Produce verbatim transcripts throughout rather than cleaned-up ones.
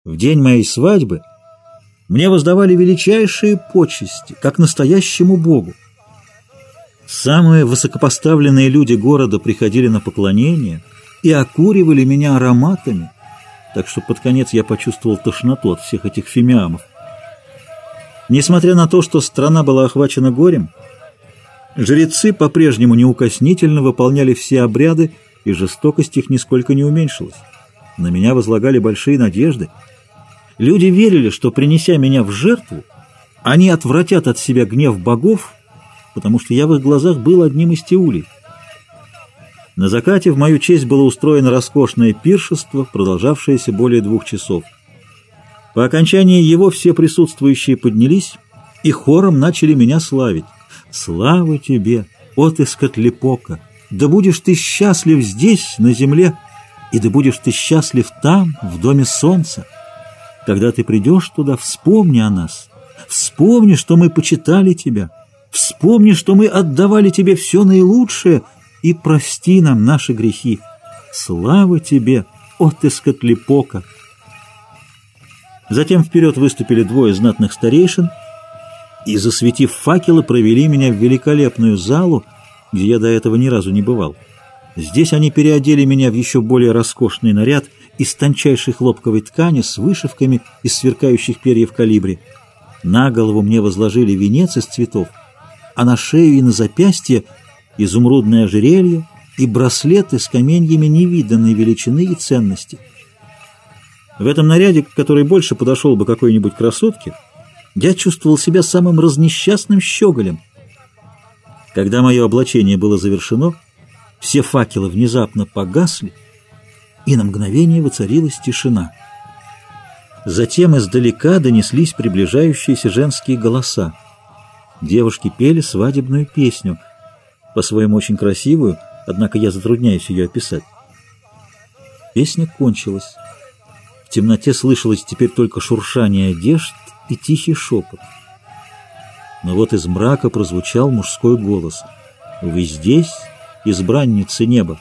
В день моей свадьбы мне воздавали величайшие почести, как настоящему богу. Самые высокопоставленные люди города приходили на поклонение и окуривали меня ароматами, так что под конец я почувствовал тошноту от всех этих фимиамов. Несмотря на то, что страна была охвачена горем, жрецы по-прежнему неукоснительно выполняли все обряды, и жестокость их нисколько не уменьшилась. На меня возлагали большие надежды. Люди верили, что, принеся меня в жертву, они отвратят от себя гнев богов, потому что я в их глазах был одним из теулей. На закате в мою честь было устроено роскошное пиршество, продолжавшееся более двух часов. По окончании его все присутствующие поднялись и хором начали меня славить. «Слава тебе, о Тескатлипока! Да будешь ты счастлив здесь, на земле, и да будешь ты счастлив там, в доме солнца! Когда ты придешь туда, вспомни о нас, вспомни, что мы почитали тебя, вспомни, что мы отдавали тебе все наилучшее, и прости нам наши грехи. Слава тебе, о Тескатлипока!» Затем вперед выступили двое знатных старейшин и, засветив факелы, провели меня в великолепную залу, где я до этого ни разу не бывал. Здесь они переодели меня в еще более роскошный наряд из тончайшей хлопковой ткани с вышивками из сверкающих перьев колибри. На голову мне возложили венец из цветов, а на шею и на запястье изумрудное ожерелье и браслеты с каменьями невиданной величины и ценности. В этом наряде, который больше подошел бы какой-нибудь красотке, я чувствовал себя самым разнесчастным щеголем. Когда мое облачение было завершено, все факелы внезапно погасли, и на мгновение воцарилась тишина. Затем издалека донеслись приближающиеся женские голоса. Девушки пели свадебную песню, по-своему очень красивую, однако я затрудняюсь ее описать. Песня кончилась. В темноте слышалось теперь только шуршание одежд и тихий шепот. Но вот из мрака прозвучал мужской голос. «Вы здесь, избранницы неба?»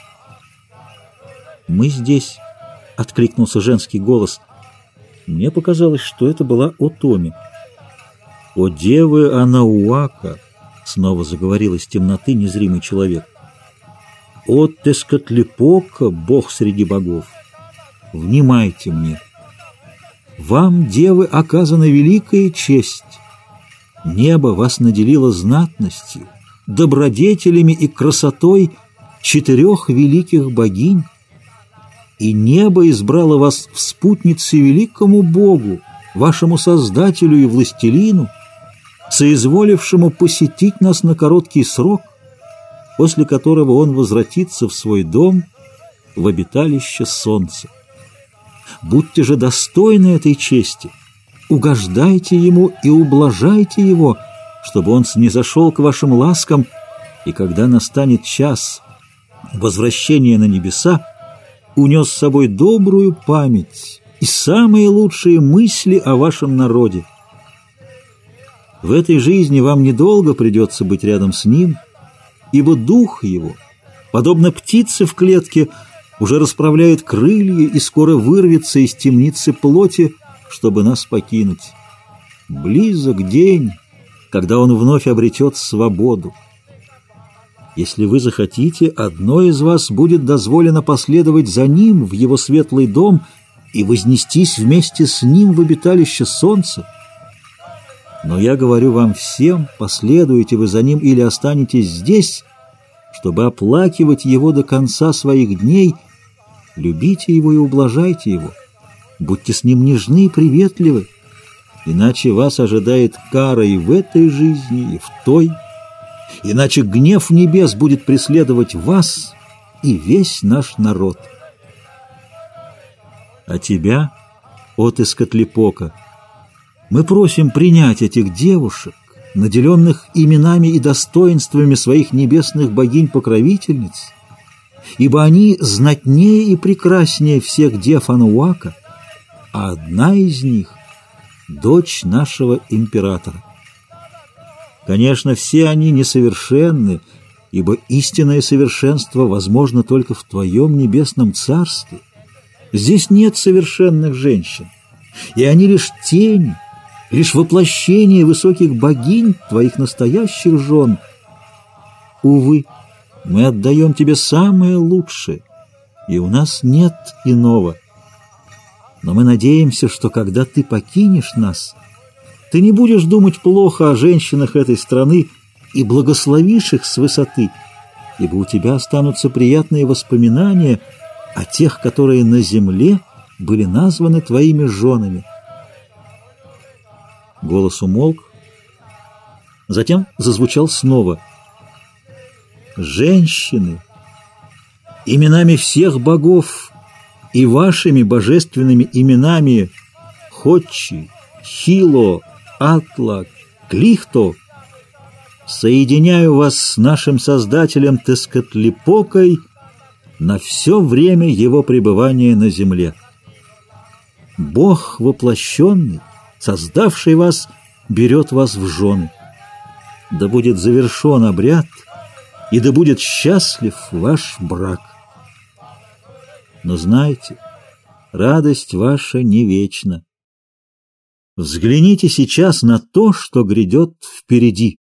«Мы здесь», — откликнулся женский голос. Мне показалось, что это была Отоми. «О девы Анауака!» — снова заговорил из темноты незримый человек. «О Тескатлипока, бог среди богов! Внимайте мне! Вам, девы, оказана великая честь. Небо вас наделило знатностью, добродетелями и красотой четырех великих богинь, и небо избрало вас в спутнице великому Богу, вашему Создателю и Властелину, соизволившему посетить нас на короткий срок, после которого он возвратится в свой дом, в обиталище солнца. Будьте же достойны этой чести, угождайте ему и ублажайте его, чтобы он снизошел к вашим ласкам, и когда настанет час возвращения на небеса, унес с собой добрую память и самые лучшие мысли о вашем народе. В этой жизни вам недолго придется быть рядом с ним, ибо дух его, подобно птице в клетке, уже расправляет крылья и скоро вырвется из темницы плоти, чтобы нас покинуть. Близок день, когда он вновь обретет свободу. Если вы захотите, одной из вас будет дозволено последовать за ним в его светлый дом и вознестись вместе с ним в обиталище солнца. Но я говорю вам всем, последуете вы за ним или останетесь здесь, чтобы оплакивать его до конца своих дней. Любите его и ублажайте его, будьте с ним нежны и приветливы, иначе вас ожидает кара и в этой жизни, и в той, иначе гнев небес будет преследовать вас и весь наш народ. А тебя, о Тескатлипока, мы просим принять этих девушек, наделенных именами и достоинствами своих небесных богинь-покровительниц, ибо они знатнее и прекраснее всех дев Анауака, а одна из них — дочь нашего императора. Конечно, все они несовершенны, ибо истинное совершенство возможно только в Твоем небесном царстве. Здесь нет совершенных женщин, и они лишь тени, лишь воплощение высоких богинь, твоих настоящих жен. Увы, мы отдаем тебе самое лучшее, и у нас нет иного. Но мы надеемся, что когда ты покинешь нас, ты не будешь думать плохо о женщинах этой страны и благословишь их с высоты, ибо у тебя останутся приятные воспоминания о тех, которые на земле были названы твоими женами. Голос умолк, затем зазвучал снова. Женщины, именами всех богов и вашими божественными именами Хоччи, Хило, Атла, Клихто, соединяю вас с нашим Создателем Тескатлипокой на все время его пребывания на земле. Бог воплощенный, создавший вас, берет вас в жены. Да будет завершен обряд, и да будет счастлив ваш брак. Но знайте, радость ваша не вечна. Взгляните сейчас на то, что грядет впереди.